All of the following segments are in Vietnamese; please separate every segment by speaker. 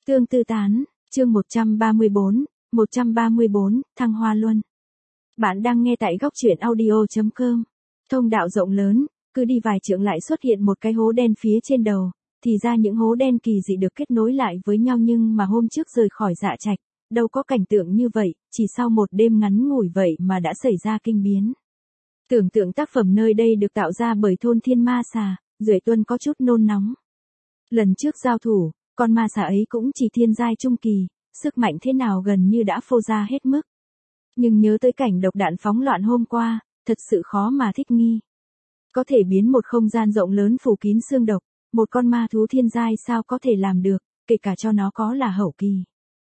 Speaker 1: Tương tư tán, chương 134, Thăng Hoa Luân. Bạn đang nghe tại góc truyện audio.com. Thông đạo rộng lớn, cứ đi vài trượng lại xuất hiện một cái hố đen phía trên đầu, thì ra những hố đen kỳ dị được kết nối lại với nhau, nhưng mà hôm trước rời khỏi Dạ Trạch, đâu có cảnh tượng như vậy, chỉ sau một đêm ngắn ngủi vậy mà đã xảy ra kinh biến. Tưởng tượng tác phẩm nơi đây được tạo ra bởi thôn thiên ma xà, Duệ Tuân có chút nôn nóng. Lần trước giao thủ, con ma xà ấy cũng chỉ thiên giai trung kỳ, sức mạnh thế nào gần như đã phô ra hết mức. Nhưng nhớ tới cảnh độc đạn phóng loạn hôm qua, thật sự khó mà thích nghi. Có thể biến một không gian rộng lớn phủ kín xương độc, một con ma thú thiên giai sao có thể làm được, kể cả cho nó có là hậu kỳ.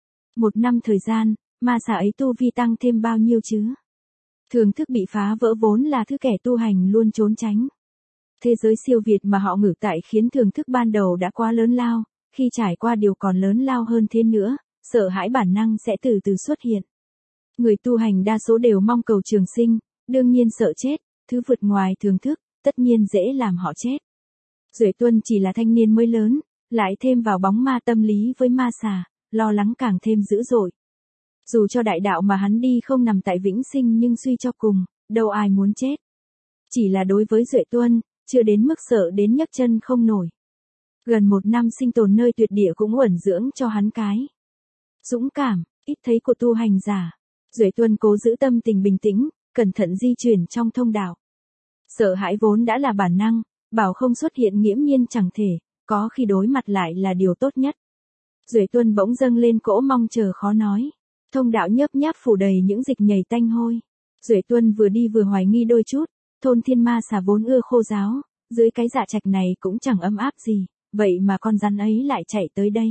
Speaker 1: 1 năm thời gian, ma xà ấy tu vi tăng thêm bao nhiêu chứ? Thường thức bị phá vỡ vốn là thứ kẻ tu hành luôn trốn tránh. Thế giới siêu việt mà họ ngự tại khiến thường thức ban đầu đã quá lớn lao, khi trải qua điều còn lớn lao hơn thế nữa, sợ hãi bản năng sẽ từ từ xuất hiện. Người tu hành đa số đều mong cầu trường sinh, đương nhiên sợ chết, thứ vượt ngoài thường thức, tất nhiên dễ làm họ chết. Duệ Tuân chỉ là thanh niên mới lớn, lại thêm vào bóng ma tâm lý với ma xà, lo lắng càng thêm dữ dội. Dù cho đại đạo mà hắn đi không nằm tại vĩnh sinh, nhưng suy cho cùng, đâu ai muốn chết. Chỉ là đối với Duệ Tuân, chưa đến mức sợ đến nhấc chân không nổi. Gần 1 năm sinh tồn nơi tuyệt địa cũng uẩn dưỡng cho hắn cái dũng cảm, ít thấy của tu hành giả. Duệ Tuân cố giữ tâm tình bình tĩnh, cẩn thận di chuyển trong thông đạo. Sợ hãi vốn đã là bản năng, bảo không xuất hiện nghiễm nhiên chẳng thể, có khi đối mặt lại là điều tốt nhất. Duệ Tuân bỗng dâng lên cỗ mong chờ khó nói. Thông đạo nhấp nháp phủ đầy những dịch nhầy tanh hôi. Duệ Tuân vừa đi vừa hoài nghi đôi chút, thôn thiên ma xà vốn ưa khô ráo, dưới cái Dạ Trạch này cũng chẳng ấm áp gì, vậy mà con rắn ấy lại chạy tới đây.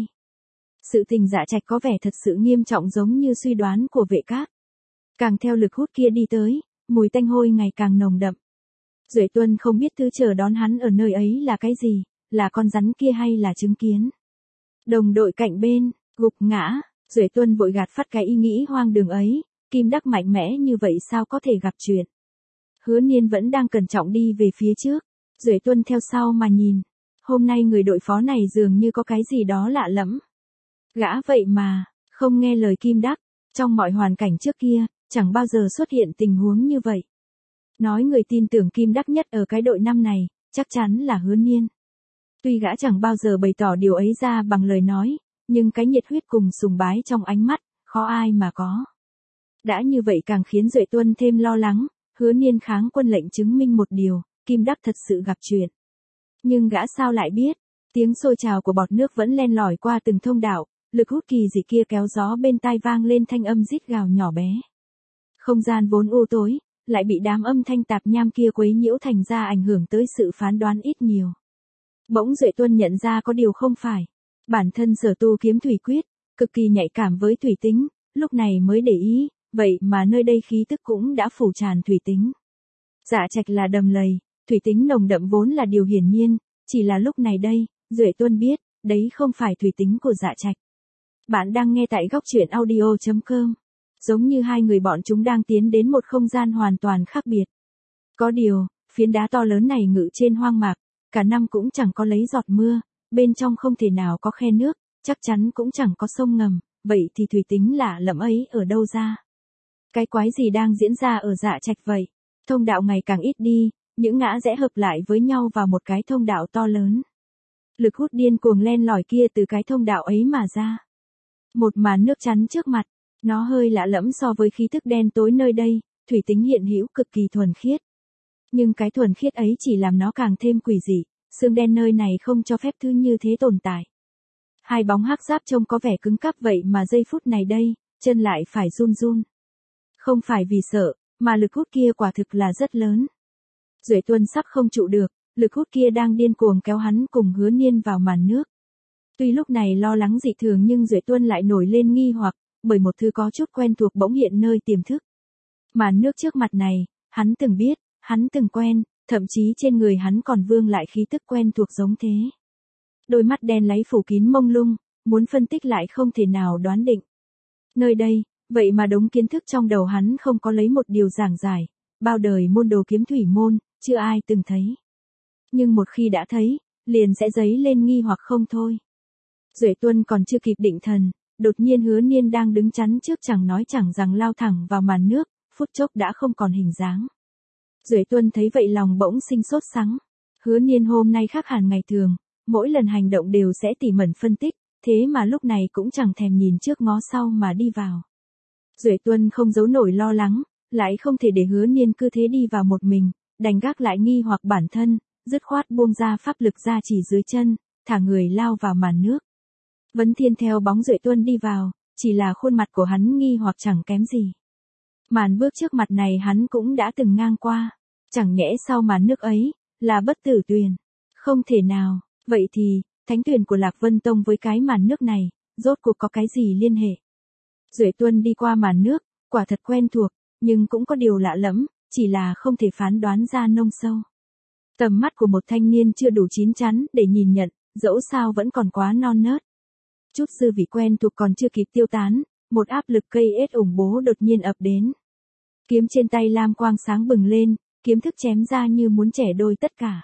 Speaker 1: Sự tình Dạ Trạch có vẻ thật sự nghiêm trọng giống như suy đoán của Vệ Các. Càng theo lực hút kia đi tới, mùi tanh hôi ngày càng nồng đậm. Duệ Tuân không biết thứ chờ đón hắn ở nơi ấy là cái gì, là con rắn kia hay là chứng kiến. Đồng đội cạnh bên, gục ngã, Duệ Tuân vội gạt phát cái ý nghĩ hoang đường ấy, Kim Đắc mạnh mẽ như vậy sao có thể gặp chuyện. Hứa Niên vẫn đang cẩn trọng đi về phía trước, Duệ Tuân theo sau mà nhìn. Hôm nay người đội phó này dường như có cái gì đó lạ lẫm. Gã vậy mà, không nghe lời Kim Đắc, trong mọi hoàn cảnh trước kia, chẳng bao giờ xuất hiện tình huống như vậy. Nói người tin tưởng Kim Đắc nhất ở cái đội năm này, chắc chắn là Hứa Niên. Tuy gã chẳng bao giờ bày tỏ điều ấy ra bằng lời nói, nhưng cái nhiệt huyết cùng sùng bái trong ánh mắt, khó ai mà có. Đã như vậy càng khiến Duệ Tuân thêm lo lắng, Hứa Niên kháng quân lệnh chứng minh một điều, Kim Đắc thật sự gặp chuyện. Nhưng gã sao lại biết, tiếng sôi trào của bọt nước vẫn len lỏi qua từng thông đạo, lực hút kỳ dị kia kéo gió bên tai vang lên thanh âm rít gào nhỏ bé. Không gian vốn u tối, lại bị đám âm thanh tạp nham kia quấy nhiễu thành ra ảnh hưởng tới sự phán đoán ít nhiều. Bỗng Duệ Tuân nhận ra có điều không phải. Bản thân sở tu kiếm thủy quyết, cực kỳ nhạy cảm với thủy tính, lúc này mới để ý, vậy mà nơi đây khí tức cũng đã phủ tràn thủy tính. Dạ Trạch là đầm lầy, thủy tính nồng đậm vốn là điều hiển nhiên, chỉ là lúc này đây, Duệ Tuân biết, đấy không phải thủy tính của Dạ Trạch. Bạn đang nghe tại góc truyện audio.com. Giống như hai người bọn chúng đang tiến đến một không gian hoàn toàn khác biệt. Có điều, phiến đá to lớn này ngự trên hoang mạc, cả năm cũng chẳng có lấy giọt mưa, bên trong không thể nào có khe nước, chắc chắn cũng chẳng có sông ngầm, vậy thì thủy tính lạ lẫm ấy ở đâu ra? Cái quái gì đang diễn ra ở Dạ Trạch vậy? Thông đạo ngày càng ít đi, những ngã rẽ hợp lại với nhau vào một cái thông đạo to lớn. Lực hút điên cuồng len lỏi kia từ cái thông đạo ấy mà ra. Một màn nước chắn trước mặt, nó hơi lạ lẫm so với khí tức đen tối nơi đây, thủy tính hiện hữu cực kỳ thuần khiết. Nhưng cái thuần khiết ấy chỉ làm nó càng thêm quỷ dị, xương đen nơi này không cho phép thứ như thế tồn tại. Hai bóng hắc giáp trông có vẻ cứng cáp vậy mà giây phút này đây, chân lại phải run run. Không phải vì sợ, mà lực hút kia quả thực là rất lớn. Duệ Tuân sắp không trụ được, lực hút kia đang điên cuồng kéo hắn cùng Hứa Niên vào màn nước. Tuy lúc này lo lắng dị thường nhưng Duệ Tuân lại nổi lên nghi hoặc, bởi một thứ có chút quen thuộc bỗng hiện nơi tiềm thức. Màn nước trước mặt này, hắn từng biết, hắn từng quen, thậm chí trên người hắn còn vương lại khí tức quen thuộc giống thế. Đôi mắt đen láy phủ kín mông lung, muốn phân tích lại không thể nào đoán định. Nơi đây, vậy mà đống kiến thức trong đầu hắn không có lấy một điều giảng giải, bao đời môn đồ kiếm thủy môn, chưa ai từng thấy. Nhưng một khi đã thấy, liền sẽ dấy lên nghi hoặc không thôi. Duệ Tuân còn chưa kịp định thần, đột nhiên Hứa Niên đang đứng chắn trước chẳng nói chẳng rằng lao thẳng vào màn nước, phút chốc đã không còn hình dáng. Duệ Tuân thấy vậy lòng bỗng sinh sốt sắng. Hứa Niên hôm nay khác hẳn ngày thường, mỗi lần hành động đều sẽ tỉ mẩn phân tích, thế mà lúc này cũng chẳng thèm nhìn trước ngó sau mà đi vào. Duệ Tuân không giấu nổi lo lắng, lại không thể để Hứa Niên cứ thế đi vào một mình, đành gác lại nghi hoặc bản thân, dứt khoát buông ra pháp lực ra chỉ dưới chân, thả người lao vào màn nước. Vấn Thiên theo bóng Duệ Tuân đi vào, chỉ là khuôn mặt của hắn nghi hoặc chẳng kém gì. Màn bước trước mặt này hắn cũng đã từng ngang qua, chẳng nhẽ sau màn nước ấy, là Bất Tử Tuyền. Không thể nào, vậy thì, thánh tuyền của Lạc Vân Tông với cái màn nước này, rốt cuộc có cái gì liên hệ? Duệ Tuân đi qua màn nước, quả thật quen thuộc, nhưng cũng có điều lạ lẫm, chỉ là không thể phán đoán ra nông sâu. Tầm mắt của một thanh niên chưa đủ chín chắn để nhìn nhận, dẫu sao vẫn còn quá non nớt. Chút dư vị quen thuộc còn chưa kịp tiêu tán, một áp lực cây ết ủng bố đột nhiên ập đến. Kiếm trên tay lam quang sáng bừng lên, kiếm thức chém ra như muốn chẻ đôi tất cả.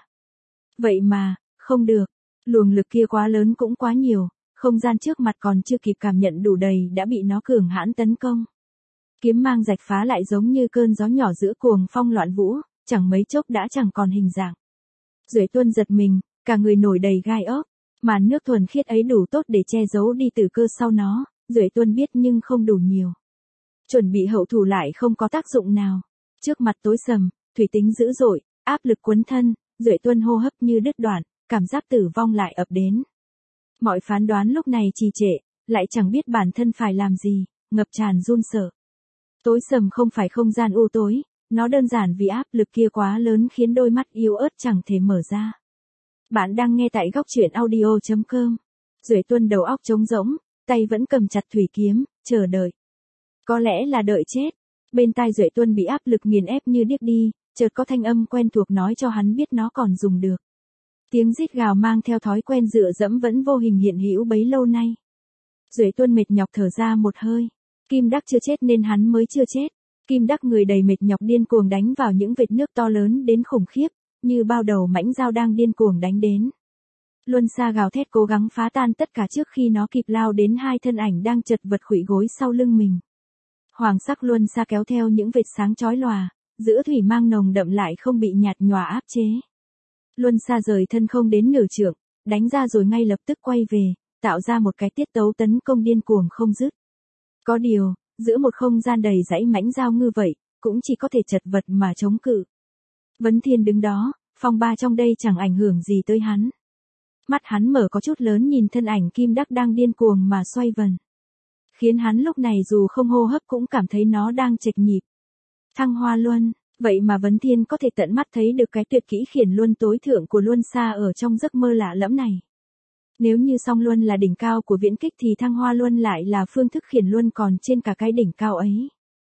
Speaker 1: Vậy mà, không được, luồng lực kia quá lớn cũng quá nhiều, không gian trước mặt còn chưa kịp cảm nhận đủ đầy đã bị nó cường hãn tấn công. Kiếm mang rạch phá lại giống như cơn gió nhỏ giữa cuồng phong loạn vũ, chẳng mấy chốc đã chẳng còn hình dạng. Duệ Tuân giật mình, cả người nổi đầy gai ốc, màn nước thuần khiết ấy đủ tốt để che giấu đi tử cơ sau nó, Duệ Tuân biết nhưng không đủ nhiều. Chuẩn bị hậu thủ lại không có tác dụng nào. Trước mặt tối sầm, thủy tính dữ dội, áp lực cuốn thân, Duệ Tuân hô hấp như đứt đoạn, cảm giác tử vong lại ập đến. Mọi phán đoán lúc này trì trệ, lại chẳng biết bản thân phải làm gì, ngập tràn run sợ. Tối sầm không phải không gian u tối, nó đơn giản vì áp lực kia quá lớn khiến đôi mắt yếu ớt chẳng thể mở ra. Bạn đang nghe tại góc truyện audio.com. Duệ Tuân đầu óc trống rỗng, tay vẫn cầm chặt thủy kiếm, chờ đợi. Có lẽ là đợi chết. Bên tai Duệ Tuân bị áp lực nghiền ép như điếc đi, chợt có thanh âm quen thuộc nói cho hắn biết nó còn dùng được. Tiếng rít gào mang theo thói quen dựa dẫm vẫn vô hình hiện hữu bấy lâu nay. Duệ Tuân mệt nhọc thở ra một hơi. Kim Đắc chưa chết nên hắn mới chưa chết. Kim Đắc người đầy mệt nhọc điên cuồng đánh vào những vệt nước to lớn đến khủng khiếp, như bao đầu mãnh dao đang điên cuồng đánh đến. Luân Sa gào thét cố gắng phá tan tất cả trước khi nó kịp lao đến hai thân ảnh đang chật vật khuỵu gối sau lưng mình. Hoàng sắc Luân Sa kéo theo những vệt sáng chói lòa, giữa thủy mang nồng đậm lại không bị nhạt nhòa áp chế. Luân Sa rời thân không đến nửa trượng, đánh ra rồi ngay lập tức quay về, tạo ra một cái tiết tấu tấn công điên cuồng không dứt. Có điều, giữa một không gian đầy dãy mãnh dao ngư vậy, cũng chỉ có thể chật vật mà chống cự. Vấn Thiên đứng đó, phong ba trong đây chẳng ảnh hưởng gì tới hắn. Mắt hắn mở có chút lớn nhìn thân ảnh Kim Đắc đang điên cuồng mà xoay vần. Khiến hắn lúc này dù không hô hấp cũng cảm thấy nó đang chệch nhịp. Thăng Hoa Luân, vậy mà Vấn Thiên có thể tận mắt thấy được cái tuyệt kỹ khiển luân tối thượng của Luân Sa ở trong giấc mơ lạ lẫm này. Nếu như song luân là đỉnh cao của viễn kích thì Thăng Hoa Luân lại là phương thức khiển luân còn trên cả cái đỉnh cao ấy.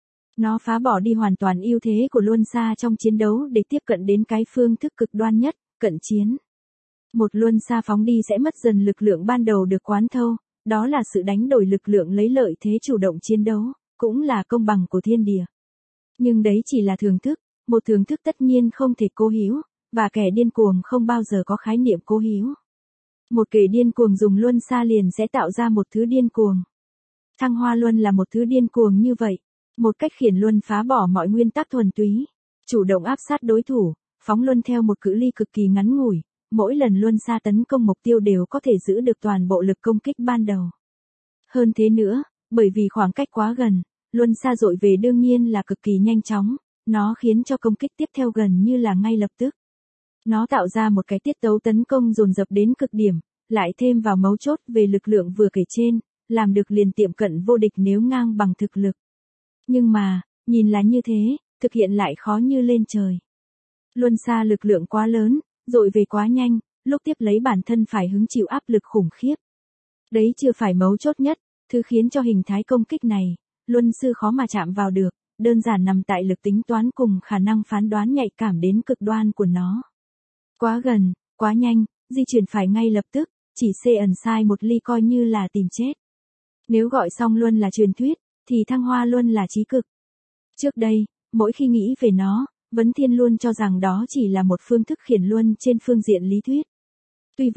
Speaker 1: Nó phá bỏ đi hoàn toàn ưu thế của Luân Sa trong chiến đấu để tiếp cận đến cái phương thức cực đoan nhất, cận chiến. Một Luân Sa phóng đi sẽ mất dần lực lượng ban đầu được quán thâu, đó là sự đánh đổi lực lượng lấy lợi thế chủ động chiến đấu, cũng là công bằng của thiên địa. Nhưng đấy chỉ là thưởng thức, một thưởng thức tất nhiên không thể cố hữu, và kẻ điên cuồng không bao giờ có khái niệm cố hữu. Một kẻ điên cuồng dùng Luân Sa liền sẽ tạo ra một thứ điên cuồng. Thăng Hoa Luân là một thứ điên cuồng như vậy, một cách khiển luân phá bỏ mọi nguyên tắc thuần túy, chủ động áp sát đối thủ, phóng luân theo một cự ly cực kỳ ngắn ngủi, mỗi lần Luân Sa tấn công mục tiêu đều có thể giữ được toàn bộ lực công kích ban đầu. Hơn thế nữa, bởi vì khoảng cách quá gần, Luân Sa dội về đương nhiên là cực kỳ nhanh chóng, nó khiến cho công kích tiếp theo gần như là ngay lập tức. Nó tạo ra một cái tiết tấu tấn công dồn dập đến cực điểm, lại thêm vào mấu chốt về lực lượng vừa kể trên, làm được liền tiệm cận vô địch nếu ngang bằng thực lực. Nhưng mà, nhìn là như thế, thực hiện lại khó như lên trời. Luân Sa lực lượng quá lớn, dội về quá nhanh, lúc tiếp lấy bản thân phải hứng chịu áp lực khủng khiếp. Đấy chưa phải mấu chốt nhất, thứ khiến cho hình thái công kích này, Luân Sư khó mà chạm vào được, đơn giản nằm tại lực tính toán cùng khả năng phán đoán nhạy cảm đến cực đoan của nó. Quá gần, quá nhanh, di chuyển phải ngay lập tức, chỉ ẩn sai một ly coi như là tìm chết. Nếu gọi song luân là truyền thuyết, thì Thăng Hoa Luân là chí cực. Trước đây, mỗi khi nghĩ về nó, Vấn Thiên luôn cho rằng đó chỉ là một phương thức khiển luân trên phương diện lý thuyết. Tuy vậy,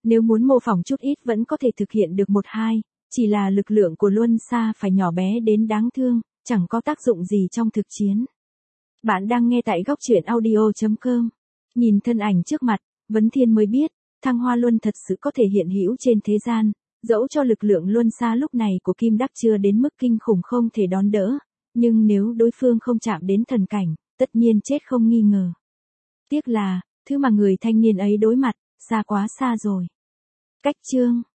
Speaker 1: Nếu muốn mô phỏng chút ít vẫn có thể thực hiện được một hai, chỉ là lực lượng của Luân Xa phải nhỏ bé đến đáng thương, chẳng có tác dụng gì trong thực chiến. Bạn đang nghe tại góc truyện audio.com. Nhìn thân ảnh trước mặt, Vấn Thiên mới biết, Thăng Hoa Luân thật sự có thể hiện hữu trên thế gian, dẫu cho lực lượng Luân Xa lúc này của Kim Đắc chưa đến mức kinh khủng không thể đón đỡ, nhưng nếu đối phương không chạm đến thần cảnh, tất nhiên chết không nghi ngờ. Tiếc là, thứ mà người thanh niên ấy đối mặt, xa quá xa rồi. Cách chương